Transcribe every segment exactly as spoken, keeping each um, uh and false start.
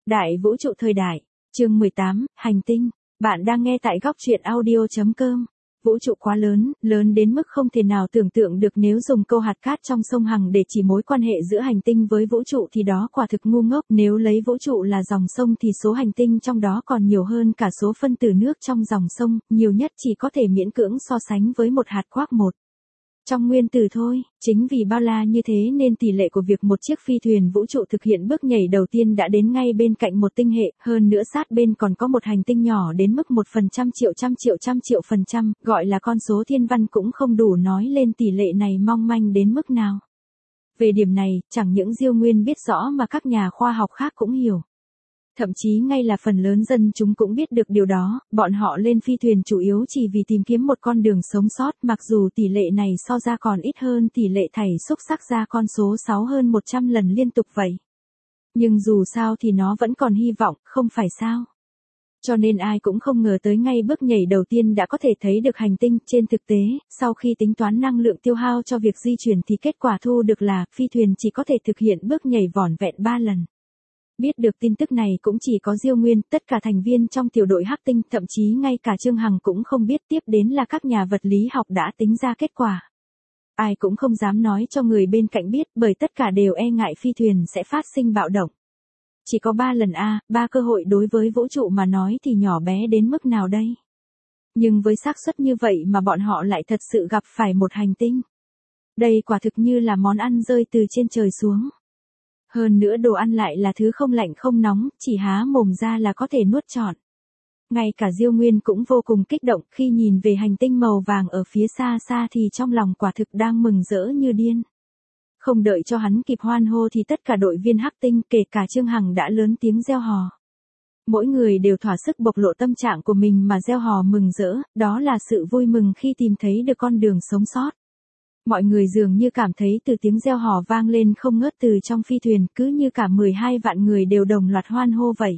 Đại vũ trụ thời đại, chương mười tám, hành tinh. Bạn đang nghe tại góc truyện audio chấm com. Vũ trụ quá lớn, lớn đến mức không thể nào tưởng tượng được, nếu dùng câu hạt cát trong sông Hằng để chỉ mối quan hệ giữa hành tinh với vũ trụ thì đó quả thực ngu ngốc. Nếu lấy vũ trụ là dòng sông thì số hành tinh trong đó còn nhiều hơn cả số phân tử nước trong dòng sông, nhiều nhất chỉ có thể miễn cưỡng so sánh với một hạt quark một trong nguyên tử thôi. Chính vì bao la như thế nên tỷ lệ của việc một chiếc phi thuyền vũ trụ thực hiện bước nhảy đầu tiên đã đến ngay bên cạnh một tinh hệ, hơn nữa sát bên còn có một hành tinh nhỏ đến mức một phần trăm triệu trăm triệu trăm triệu phần trăm, gọi là con số thiên văn cũng không đủ nói lên tỷ lệ này mong manh đến mức nào. Về điểm này, chẳng những Diêu Nguyên biết rõ mà các nhà khoa học khác cũng hiểu. Thậm chí ngay là phần lớn dân chúng cũng biết được điều đó, bọn họ lên phi thuyền chủ yếu chỉ vì tìm kiếm một con đường sống sót, mặc dù tỷ lệ này so ra còn ít hơn tỷ lệ thảy xúc xắc ra con số sáu hơn một trăm lần liên tục vậy. Nhưng dù sao thì nó vẫn còn hy vọng, không phải sao? Cho nên ai cũng không ngờ tới ngay bước nhảy đầu tiên đã có thể thấy được hành tinh. Trên thực tế, sau khi tính toán năng lượng tiêu hao cho việc di chuyển thì kết quả thu được là phi thuyền chỉ có thể thực hiện bước nhảy vỏn vẹn ba lần. Biết được tin tức này cũng chỉ có Diêu Nguyên, tất cả thành viên trong tiểu đội Hắc Tinh, thậm chí ngay cả Trương Hằng cũng không biết, tiếp đến là các nhà vật lý học đã tính ra kết quả. Ai cũng không dám nói cho người bên cạnh biết, bởi tất cả đều e ngại phi thuyền sẽ phát sinh bạo động. Chỉ có ba lần a, ba cơ hội đối với vũ trụ mà nói thì nhỏ bé đến mức nào đây? Nhưng với xác suất như vậy mà bọn họ lại thật sự gặp phải một hành tinh. Đây quả thực như là món ăn rơi từ trên trời xuống. Hơn nữa đồ ăn lại là thứ không lạnh không nóng, chỉ há mồm ra là có thể nuốt trọn. Ngay cả Diêu Nguyên cũng vô cùng kích động khi nhìn về hành tinh màu vàng ở phía xa xa thì trong lòng quả thực đang mừng rỡ như điên. Không đợi cho hắn kịp hoan hô thì tất cả đội viên Hắc Tinh, kể cả Trương Hằng, đã lớn tiếng reo hò. Mỗi người đều thỏa sức bộc lộ tâm trạng của mình mà reo hò mừng rỡ, đó là sự vui mừng khi tìm thấy được con đường sống sót. Mọi người dường như cảm thấy từ tiếng reo hò vang lên không ngớt từ trong phi thuyền, cứ như cả mười hai vạn người đều đồng loạt hoan hô vậy.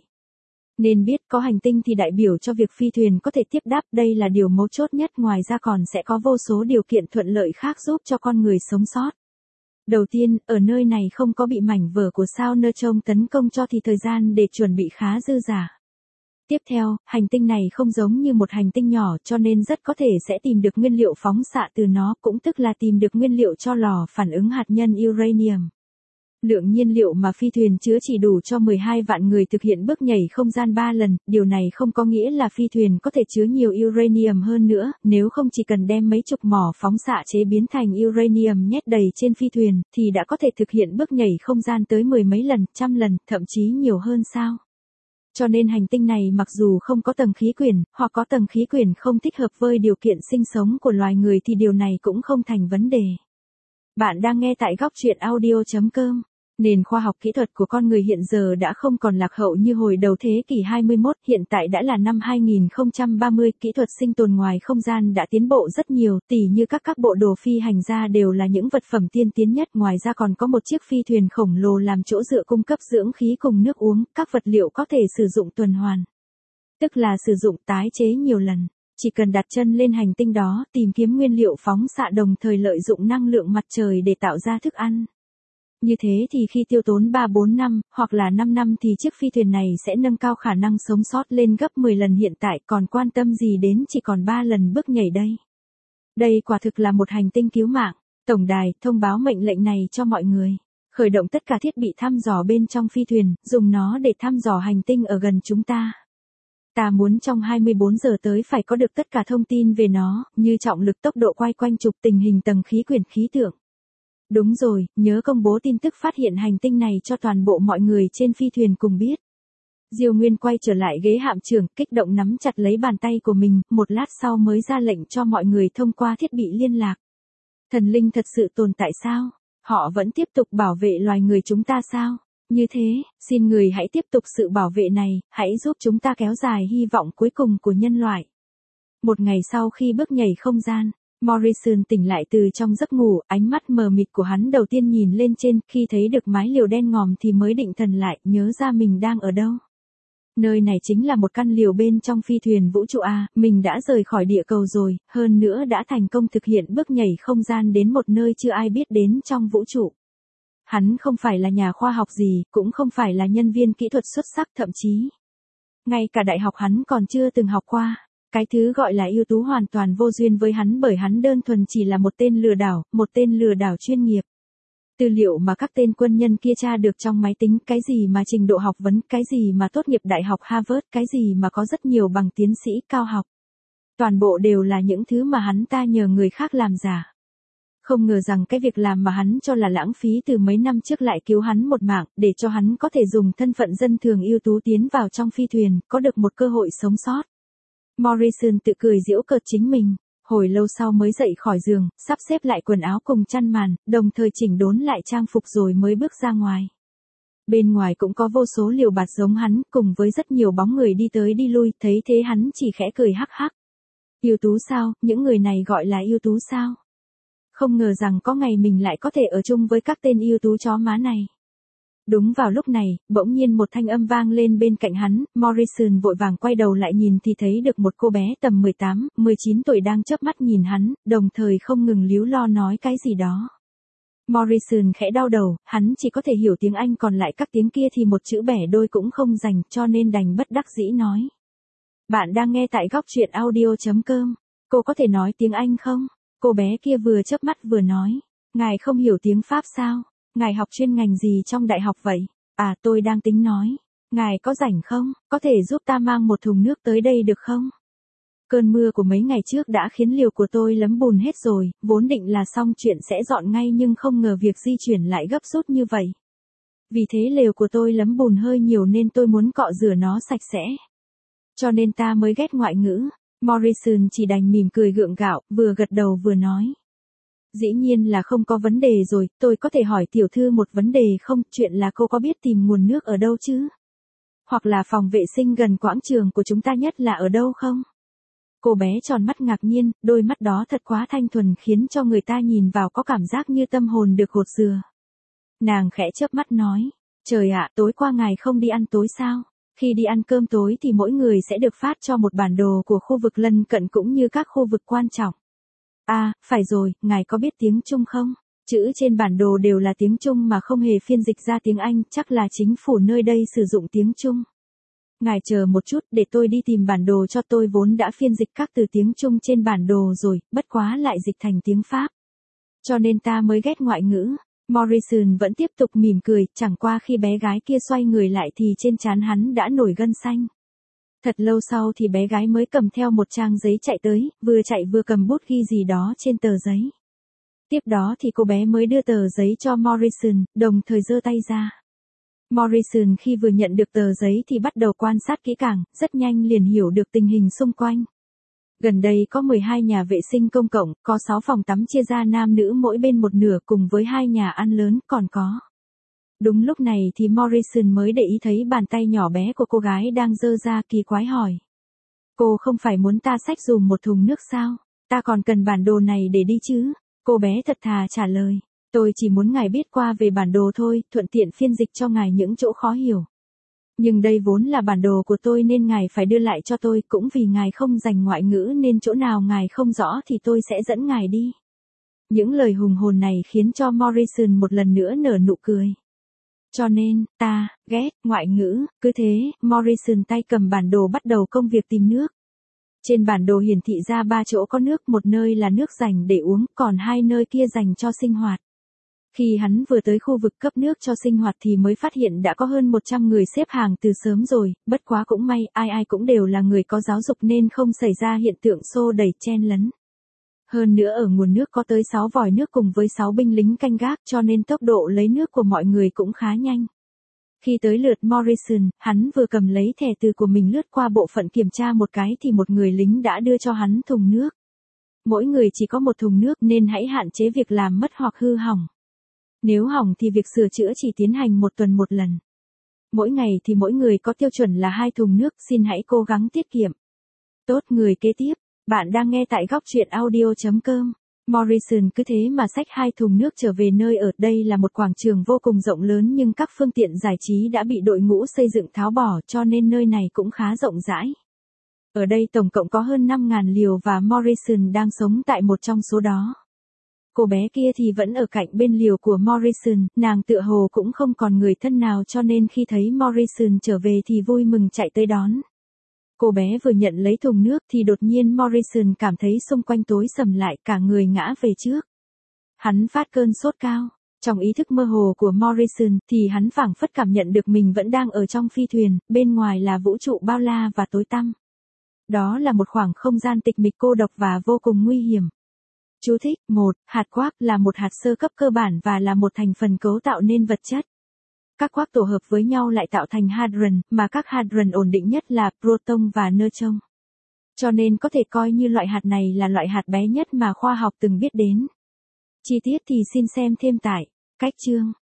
Nên biết có hành tinh thì đại biểu cho việc phi thuyền có thể tiếp đáp, đây là điều mấu chốt nhất, ngoài ra còn sẽ có vô số điều kiện thuận lợi khác giúp cho con người sống sót. Đầu tiên, ở nơi này không có bị mảnh vỡ của sao neutron tấn công cho thì thời gian để chuẩn bị khá dư dả. Tiếp theo, hành tinh này không giống như một hành tinh nhỏ cho nên rất có thể sẽ tìm được nguyên liệu phóng xạ từ nó, cũng tức là tìm được nguyên liệu cho lò phản ứng hạt nhân uranium. Lượng nhiên liệu mà phi thuyền chứa chỉ đủ cho mười hai vạn người thực hiện bước nhảy không gian ba lần, điều này không có nghĩa là phi thuyền có thể chứa nhiều uranium hơn nữa, nếu không chỉ cần đem mấy chục mỏ phóng xạ chế biến thành uranium nhét đầy trên phi thuyền, thì đã có thể thực hiện bước nhảy không gian tới mười mấy lần, trăm lần, thậm chí nhiều hơn sao. Cho nên hành tinh này mặc dù không có tầng khí quyển, hoặc có tầng khí quyển không thích hợp với điều kiện sinh sống của loài người thì điều này cũng không thành vấn đề. Bạn đang nghe tại góc truyện audio chấm com. Nền khoa học kỹ thuật của con người hiện giờ đã không còn lạc hậu như hồi đầu thế kỷ hai mươi mốt, hiện tại đã là năm hai nghìn không trăm ba mươi, kỹ thuật sinh tồn ngoài không gian đã tiến bộ rất nhiều, tỉ như các các bộ đồ phi hành gia đều là những vật phẩm tiên tiến nhất, ngoài ra còn có một chiếc phi thuyền khổng lồ làm chỗ dựa cung cấp dưỡng khí cùng nước uống, các vật liệu có thể sử dụng tuần hoàn. Tức là sử dụng tái chế nhiều lần. Chỉ cần đặt chân lên hành tinh đó, tìm kiếm nguyên liệu phóng xạ đồng thời lợi dụng năng lượng mặt trời để tạo ra thức ăn. Như thế thì khi tiêu tốn ba bốn năm, hoặc là năm năm thì chiếc phi thuyền này sẽ nâng cao khả năng sống sót lên gấp mười lần hiện tại, còn quan tâm gì đến chỉ còn ba lần bước nhảy đây. Đây quả thực là một hành tinh cứu mạng. Tổng đài thông báo mệnh lệnh này cho mọi người. Khởi động tất cả thiết bị thăm dò bên trong phi thuyền, dùng nó để thăm dò hành tinh ở gần chúng ta. Ta muốn trong hai mươi bốn giờ tới phải có được tất cả thông tin về nó, như trọng lực, tốc độ quay quanh trục, tình hình tầng khí quyển, khí tượng. Đúng rồi, nhớ công bố tin tức phát hiện hành tinh này cho toàn bộ mọi người trên phi thuyền cùng biết. Diêu Nguyên quay trở lại ghế hạm trưởng, kích động nắm chặt lấy bàn tay của mình, một lát sau mới ra lệnh cho mọi người thông qua thiết bị liên lạc. Thần linh thật sự tồn tại sao? Họ vẫn tiếp tục bảo vệ loài người chúng ta sao? Như thế, xin người hãy tiếp tục sự bảo vệ này, hãy giúp chúng ta kéo dài hy vọng cuối cùng của nhân loại. Một ngày sau khi bước nhảy không gian, Morrison tỉnh lại từ trong giấc ngủ, ánh mắt mờ mịt của hắn đầu tiên nhìn lên trên, khi thấy được mái liều đen ngòm thì mới định thần lại, nhớ ra mình đang ở đâu. Nơi này chính là một căn liều bên trong phi thuyền vũ trụ A, mình đã rời khỏi địa cầu rồi, hơn nữa đã thành công thực hiện bước nhảy không gian đến một nơi chưa ai biết đến trong vũ trụ. Hắn không phải là nhà khoa học gì, cũng không phải là nhân viên kỹ thuật xuất sắc, thậm chí ngay cả đại học hắn còn chưa từng học qua. Cái thứ gọi là ưu tú hoàn toàn vô duyên với hắn, bởi hắn đơn thuần chỉ là một tên lừa đảo, một tên lừa đảo chuyên nghiệp. Tư liệu mà các tên quân nhân kia tra được trong máy tính, cái gì mà trình độ học vấn, cái gì mà tốt nghiệp đại học Harvard, cái gì mà có rất nhiều bằng tiến sĩ cao học. Toàn bộ đều là những thứ mà hắn ta nhờ người khác làm giả. Không ngờ rằng cái việc làm mà hắn cho là lãng phí từ mấy năm trước lại cứu hắn một mạng, để cho hắn có thể dùng thân phận dân thường ưu tú tiến vào trong phi thuyền, có được một cơ hội sống sót. Morrison tự cười giễu cợt chính mình, hồi lâu sau mới dậy khỏi giường, sắp xếp lại quần áo cùng chăn màn, đồng thời chỉnh đốn lại trang phục rồi mới bước ra ngoài. Bên ngoài cũng có vô số liều bạt giống hắn, cùng với rất nhiều bóng người đi tới đi lui, thấy thế hắn chỉ khẽ cười hắc hắc. Ưu tú sao, những người này gọi là ưu tú sao? Không ngờ rằng có ngày mình lại có thể ở chung với các tên ưu tú chó má này. Đúng vào lúc này, bỗng nhiên một thanh âm vang lên bên cạnh hắn, Morrison vội vàng quay đầu lại nhìn thì thấy được một cô bé tầm mười tám, mười chín tuổi đang chớp mắt nhìn hắn, đồng thời không ngừng líu lo nói cái gì đó. Morrison khẽ đau đầu, hắn chỉ có thể hiểu tiếng Anh, còn lại các tiếng kia thì một chữ bẻ đôi cũng không dành, cho nên đành bất đắc dĩ nói. Bạn đang nghe tại góc truyện audio chấm com. Cô có thể nói tiếng Anh không? Cô bé kia vừa chớp mắt vừa nói. Ngài không hiểu tiếng Pháp sao? Ngài học chuyên ngành gì trong đại học vậy? À, tôi đang tính nói. Ngài có rảnh không? Có thể giúp ta mang một thùng nước tới đây được không? Cơn mưa của mấy ngày trước đã khiến liều của tôi lấm bùn hết rồi, vốn định là xong chuyện sẽ dọn ngay nhưng không ngờ việc di chuyển lại gấp rút như vậy. Vì thế lều của tôi lấm bùn hơi nhiều nên tôi muốn cọ rửa nó sạch sẽ. Cho nên ta mới ghét ngoại ngữ. Morrison chỉ đành mỉm cười gượng gạo, vừa gật đầu vừa nói. Dĩ nhiên là không có vấn đề rồi, tôi có thể hỏi tiểu thư một vấn đề không? Chuyện là cô có biết tìm nguồn nước ở đâu chứ? Hoặc là phòng vệ sinh gần quãng trường của chúng ta nhất là ở đâu không? Cô bé tròn mắt ngạc nhiên, đôi mắt đó thật quá thanh thuần khiến cho người ta nhìn vào có cảm giác như tâm hồn được gột rửa. Nàng khẽ chớp mắt nói, trời ạ, tối qua ngài không đi ăn tối sao? Khi đi ăn cơm tối thì mỗi người sẽ được phát cho một bản đồ của khu vực lân cận cũng như các khu vực quan trọng. À, phải rồi, ngài có biết tiếng Trung không? Chữ trên bản đồ đều là tiếng Trung mà không hề phiên dịch ra tiếng Anh, chắc là chính phủ nơi đây sử dụng tiếng Trung. Ngài chờ một chút để tôi đi tìm bản đồ cho, tôi vốn đã phiên dịch các từ tiếng Trung trên bản đồ rồi, bất quá lại dịch thành tiếng Pháp. Cho nên ta mới ghét ngoại ngữ. Morrison vẫn tiếp tục mỉm cười, chẳng qua khi bé gái kia xoay người lại thì trên trán hắn đã nổi gân xanh. Thật lâu sau thì bé gái mới cầm theo một trang giấy chạy tới, vừa chạy vừa cầm bút ghi gì đó trên tờ giấy. Tiếp đó thì cô bé mới đưa tờ giấy cho Morrison, đồng thời giơ tay ra. Morrison khi vừa nhận được tờ giấy thì bắt đầu quan sát kỹ càng, rất nhanh liền hiểu được tình hình xung quanh. Gần đây có mười hai nhà vệ sinh công cộng, có sáu phòng tắm chia ra nam nữ mỗi bên một nửa cùng với hai nhà ăn lớn còn có. Đúng lúc này thì Morrison mới để ý thấy bàn tay nhỏ bé của cô gái đang giơ ra, kỳ quái hỏi. Cô không phải muốn ta xách dùm một thùng nước sao? Ta còn cần bản đồ này để đi chứ? Cô bé thật thà trả lời. Tôi chỉ muốn ngài biết qua về bản đồ thôi, thuận tiện phiên dịch cho ngài những chỗ khó hiểu. Nhưng đây vốn là bản đồ của tôi nên ngài phải đưa lại cho tôi, cũng vì ngài không dành ngoại ngữ nên chỗ nào ngài không rõ thì tôi sẽ dẫn ngài đi. Những lời hùng hồn này khiến cho Morrison một lần nữa nở nụ cười. Cho nên, ta, ghét, ngoại ngữ, cứ thế, Morrison tay cầm bản đồ bắt đầu công việc tìm nước. Trên bản đồ hiển thị ra ba chỗ có nước, một nơi là nước dành để uống, còn hai nơi kia dành cho sinh hoạt. Khi hắn vừa tới khu vực cấp nước cho sinh hoạt thì mới phát hiện đã có hơn một trăm người xếp hàng từ sớm rồi, bất quá cũng may, ai ai cũng đều là người có giáo dục nên không xảy ra hiện tượng xô đẩy chen lấn. Hơn nữa ở nguồn nước có tới sáu vòi nước cùng với sáu binh lính canh gác cho nên tốc độ lấy nước của mọi người cũng khá nhanh. Khi tới lượt Morrison, hắn vừa cầm lấy thẻ từ của mình lướt qua bộ phận kiểm tra một cái thì một người lính đã đưa cho hắn thùng nước. Mỗi người chỉ có một thùng nước nên hãy hạn chế việc làm mất hoặc hư hỏng. Nếu hỏng thì việc sửa chữa chỉ tiến hành một tuần một lần. Mỗi ngày thì mỗi người có tiêu chuẩn là hai thùng nước, xin hãy cố gắng tiết kiệm. Tốt, người kế tiếp, bạn đang nghe tại góc truyện audio chấm com. Morrison cứ thế mà xách hai thùng nước trở về nơi ở. Đây là một quảng trường vô cùng rộng lớn nhưng các phương tiện giải trí đã bị đội ngũ xây dựng tháo bỏ cho nên nơi này cũng khá rộng rãi. Ở đây tổng cộng có hơn năm nghìn liều và Morrison đang sống tại một trong số đó. Cô bé kia thì vẫn ở cạnh bên liều của Morrison, nàng tựa hồ cũng không còn người thân nào cho nên khi thấy Morrison trở về thì vui mừng chạy tới đón. Cô bé vừa nhận lấy thùng nước thì đột nhiên Morrison cảm thấy xung quanh tối sầm lại, cả người ngã về trước. Hắn phát cơn sốt cao. Trong ý thức mơ hồ của Morrison thì hắn phảng phất cảm nhận được mình vẫn đang ở trong phi thuyền, bên ngoài là vũ trụ bao la và tối tăm. Đó là một khoảng không gian tịch mịch cô độc và vô cùng nguy hiểm. Chú thích: một. Hạt quark là một hạt sơ cấp cơ bản và là một thành phần cấu tạo nên vật chất. Các quark tổ hợp với nhau lại tạo thành hadron, mà các hadron ổn định nhất là proton và neutron. Cho nên có thể coi như loại hạt này là loại hạt bé nhất mà khoa học từng biết đến. Chi tiết thì xin xem thêm tại cách chương.